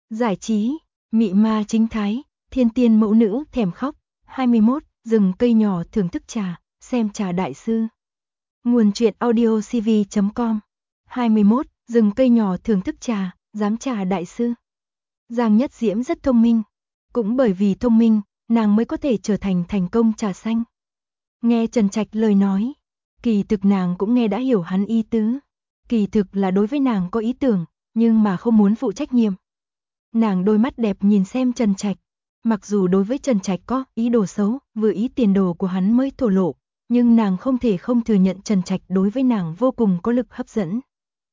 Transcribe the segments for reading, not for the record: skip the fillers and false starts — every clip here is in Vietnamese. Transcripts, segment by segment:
Giải trí, mị ma chính thái, thiên tiên mẫu nữ thèm khóc. 21. Rừng cây nhỏ thưởng thức trà, xem trà đại sư. Nguồn truyện audio cv.com. 21. Rừng cây nhỏ thưởng thức trà, giám trà đại sư. Giang Nhất Diễm rất thông minh. Cũng bởi vì thông minh, nàng mới có thể trở thành thành công trà xanh. Nghe Trần Trạch lời nói, kỳ thực nàng cũng nghe đã hiểu hắn ý tứ. Kỳ thực là đối với nàng có ý tưởng, nhưng mà không muốn phụ trách nhiệm. Nàng đôi mắt đẹp nhìn xem Trần Trạch. Mặc dù đối với Trần Trạch có ý đồ xấu, vừa ý tiền đồ của hắn mới thổ lộ, nhưng nàng không thể không thừa nhận Trần Trạch đối với nàng vô cùng có lực hấp dẫn.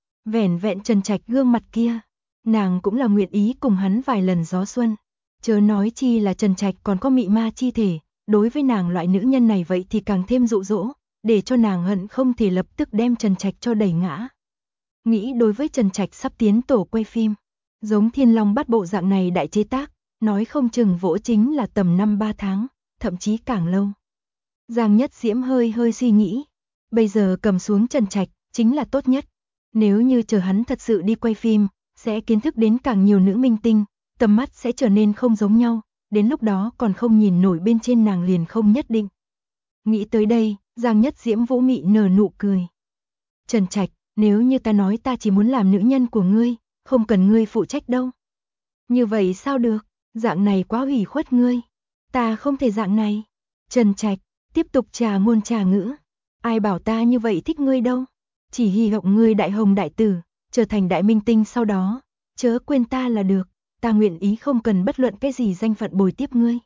Vẻn vẹn Trần Trạch gương mặt kia, nàng cũng là nguyện ý cùng hắn vài lần gió xuân. Chớ nói chi là Trần Trạch còn có mị ma chi thể, đối với nàng loại nữ nhân này vậy thì càng thêm dụ dỗ, để cho nàng hận không thể lập tức đem Trần Trạch cho đẩy ngã. Nghĩ đối với Trần Trạch sắp tiến tổ quay phim, giống Thiên Long Bát Bộ dạng này đại chế tác, nói không chừng vỗ chính là tầm 5-3 tháng, thậm chí càng lâu. Giang Nhất Diễm hơi suy nghĩ, bây giờ cầm xuống Trần Trạch chính là tốt nhất. Nếu như chờ hắn thật sự đi quay phim, sẽ kiến thức đến càng nhiều nữ minh tinh, tầm mắt sẽ trở nên không giống nhau, đến lúc đó còn không nhìn nổi bên trên nàng liền không nhất định. Nghĩ tới đây, Giang Nhất Diễm vũ mị nở nụ cười. Trần Trạch, nếu như ta nói ta chỉ muốn làm nữ nhân của ngươi, không cần ngươi phụ trách đâu. Như vậy sao được, dạng này quá ủy khuất ngươi. Ta không thể dạng này. Trần Trạch, tiếp tục trà ngôn trà ngữ. Ai bảo ta như vậy thích ngươi đâu. Chỉ hy vọng ngươi đại hồng đại tử, trở thành đại minh tinh sau đó. Chớ quên ta là được, ta nguyện ý không cần bất luận cái gì danh phận bồi tiếp ngươi.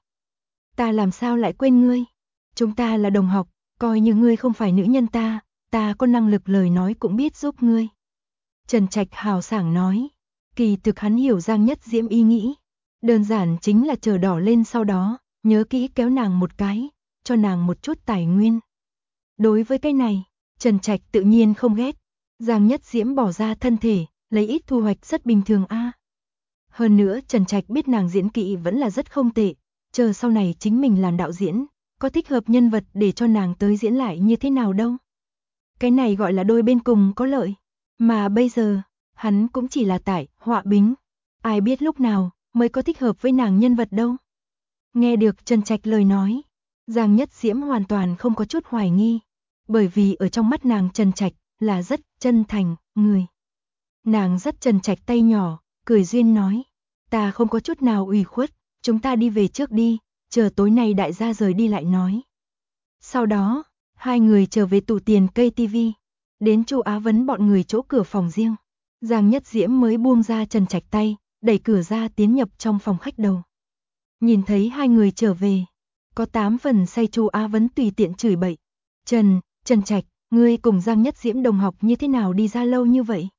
Ta làm sao lại quên ngươi. Chúng ta là đồng học, coi như ngươi không phải nữ nhân ta có năng lực lời nói cũng biết giúp ngươi. Trần Trạch hào sảng nói. Kỳ thực hắn hiểu Giang Nhất Diễm ý nghĩ. Đơn giản chính là chờ đỏ lên sau đó, nhớ kỹ kéo nàng một cái, cho nàng một chút tài nguyên. Đối với cái này, Trần Trạch tự nhiên không ghét. Giang Nhất Diễm bỏ ra thân thể, lấy ít thu hoạch rất bình thường a. Hơn nữa Trần Trạch biết nàng diễn kỹ vẫn là rất không tệ, chờ sau này chính mình làm đạo diễn, có thích hợp nhân vật để cho nàng tới diễn lại như thế nào đâu. Cái này gọi là đôi bên cùng có lợi, mà bây giờ, hắn cũng chỉ là tải, họa bính. Ai biết lúc nào mới có thích hợp với nàng nhân vật đâu. Nghe được Trần Trạch lời nói, Giang Nhất Diễm hoàn toàn không có chút hoài nghi, bởi vì ở trong mắt nàng Trần Trạch là rất chân thành người. Nàng dắt Trần Trạch tay nhỏ, cười duyên nói, ta không có chút nào ủy khuất, chúng ta đi về trước đi, chờ tối nay đại gia rời đi lại nói. Sau đó, hai người trở về tủ tiền cây tivi, đến Chu Á Vấn bọn người chỗ cửa phòng riêng. Giang Nhất Diễm mới buông ra Trần Trạch tay, đẩy cửa ra tiến nhập trong phòng khách đầu. Nhìn thấy hai người trở về, có 8 phần say Chu Á Vấn tùy tiện chửi bậy. Trần Trạch, ngươi cùng Giang Nhất Diễm đồng học như thế nào đi ra lâu như vậy?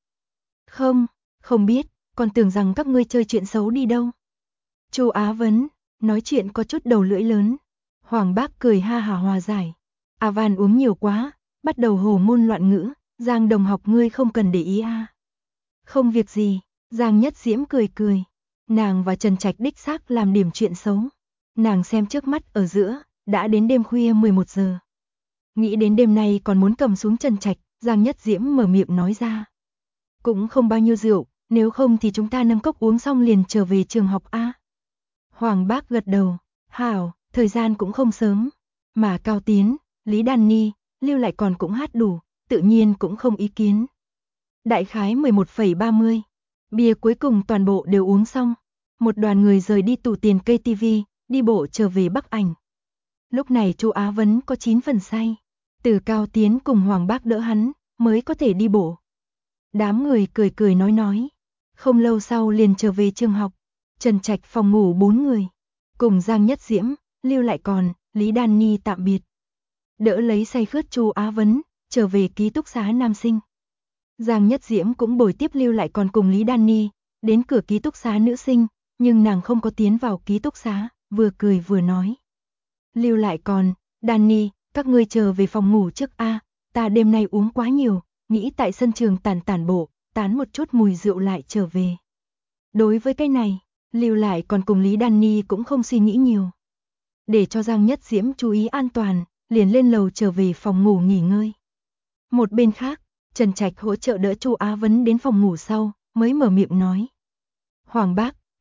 Không biết, còn tưởng rằng các ngươi chơi chuyện xấu đi đâu. Chu Á Vấn, nói chuyện có chút đầu lưỡi lớn. Hoàng Bác cười ha hả hòa giải. A Van uống nhiều quá, bắt đầu hồ ngôn loạn ngữ, Giang đồng học ngươi không cần để ý a. Không việc gì, Giang Nhất Diễm cười. Nàng và Trần Trạch đích xác làm điểm chuyện xấu. Nàng xem trước mắt ở giữa, đã đến đêm khuya 11 giờ. Nghĩ đến đêm nay còn muốn cầm xuống Trần Trạch, Giang Nhất Diễm mở miệng nói ra. Cũng không bao nhiêu rượu, nếu không thì chúng ta nâng cốc uống xong liền trở về trường học a. Hoàng Bác gật đầu, hảo, thời gian cũng không sớm. Mà Cao Tiến, Lý Đan Ni, Lưu Lại Còn cũng hát đủ, tự nhiên cũng không ý kiến. Đại khái 11:30, bia cuối cùng toàn bộ đều uống xong. Một đoàn người rời đi tủ tiền cây tivi, đi bộ trở về Bắc Ảnh. Lúc này Chu Á Vấn có 9 phần say, từ Cao Tiến cùng Hoàng Bác đỡ hắn, mới có thể đi bộ. Đám người cười nói. Không lâu sau liền trở về trường học. Trần Trạch phòng ngủ 4 người, cùng Giang Nhất Diễm, Lưu Lại Còn, Lý Đan Ni tạm biệt. Đỡ lấy say khướt Chu Á Vấn, trở về ký túc xá nam sinh. Giang Nhất Diễm cũng bồi tiếp Lưu Lại Còn cùng Lý Đan Ni, đến cửa ký túc xá nữ sinh, nhưng nàng không có tiến vào ký túc xá, vừa cười vừa nói. Lưu Lại Còn, Đan Ni, các ngươi chờ về phòng ngủ trước a, ta đêm nay uống quá nhiều, nghĩ tại sân trường tản bộ, tán một chút mùi rượu lại trở về. Đối với cái này, Lưu Lại Còn cùng Lý Đan Ni cũng không suy nghĩ nhiều. Để cho Giang Nhất Diễm chú ý an toàn, liền lên lầu trở về phòng ngủ nghỉ ngơi. Một bên khác, Trần Trạch hỗ trợ đỡ Chu Á Vấn đến phòng ngủ sau, mới mở miệng nói. Hoàng Bác,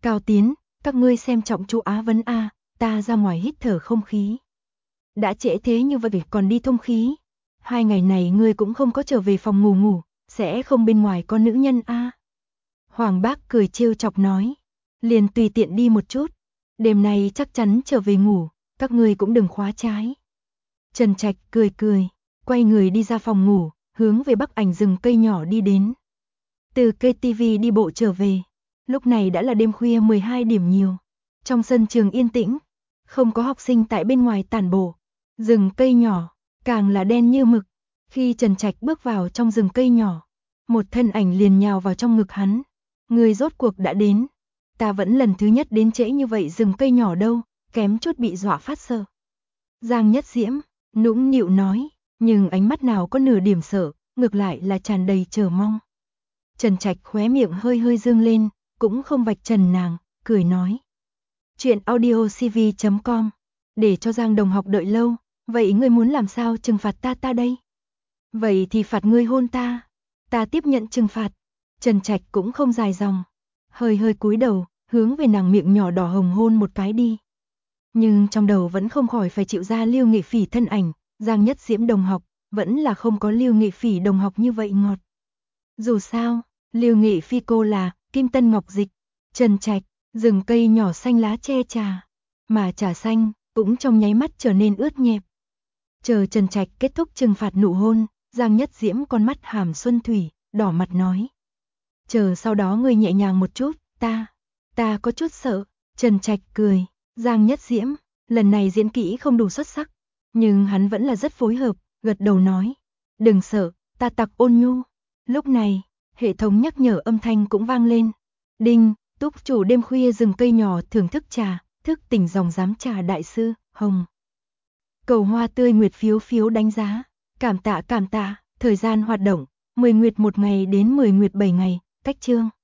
Cao Tiến, các ngươi xem trọng chú Á Vấn a, ta ra ngoài hít thở không khí. Đã trễ thế như vậy còn đi thông khí. 2 ngày này ngươi cũng không có trở về phòng ngủ, sẽ không bên ngoài có nữ nhân a. Hoàng Bác cười trêu chọc nói, liền tùy tiện đi một chút, đêm nay chắc chắn trở về ngủ, các ngươi cũng đừng khóa trái. Trần Trạch cười cười, quay người đi ra phòng ngủ, hướng về Bắc Ảnh rừng cây nhỏ đi đến. Từ KTV đi bộ trở về, lúc này đã là đêm khuya 12 điểm nhiều. Trong sân trường yên tĩnh, không có học sinh tại bên ngoài tản bộ. Rừng cây nhỏ, càng là đen như mực. Khi Trần Trạch bước vào trong rừng cây nhỏ, một thân ảnh liền nhào vào trong ngực hắn. Người rốt cuộc đã đến. Ta vẫn lần thứ nhất đến trễ như vậy rừng cây nhỏ đâu, kém chút bị dọa phát sợ. Giang Nhất Diễm, nũng nịu nói, nhưng ánh mắt nào có nửa điểm sợ, ngược lại là tràn đầy chờ mong. Trần Trạch khóe miệng hơi hơi dương lên, cũng không vạch trần nàng, cười nói. Chuyện audiocv.com, để cho Giang đồng học đợi lâu, vậy ngươi muốn làm sao trừng phạt ta đây? Vậy thì phạt ngươi hôn ta tiếp nhận trừng phạt. Trần Trạch cũng không dài dòng, hơi hơi cúi đầu, hướng về nàng miệng nhỏ đỏ hồng hôn một cái đi. Nhưng trong đầu vẫn không khỏi phải chịu ra Lưu Nghị Phỉ thân ảnh, Giang Nhất Diễm đồng học, vẫn là không có Lưu Nghị Phỉ đồng học như vậy ngọt. Dù sao, Lưu Nghị Phi cô là Kim Tân Ngọc Dịch, Trần Trạch, rừng cây nhỏ xanh lá che trà, mà trà xanh cũng trong nháy mắt trở nên ướt nhẹp. Chờ Trần Trạch kết thúc trừng phạt nụ hôn, Giang Nhất Diễm con mắt hàm xuân thủy, đỏ mặt nói. Chờ sau đó ngươi nhẹ nhàng một chút, ta có chút sợ. Trần Trạch cười, Giang Nhất Diễm, lần này diễn kỹ không đủ xuất sắc, nhưng hắn vẫn là rất phối hợp, gật đầu nói. Đừng sợ, ta tặc ôn nhu. Lúc này, hệ thống nhắc nhở âm thanh cũng vang lên. Đinh, túc chủ đêm khuya rừng cây nhỏ thưởng thức trà, thức tỉnh dòng giám trà đại sư, Hồng. Cầu hoa tươi nguyệt phiếu đánh giá. Cảm tạ, thời gian hoạt động, 10 nguyệt 1 ngày đến 10 nguyệt 7 ngày, cách chương.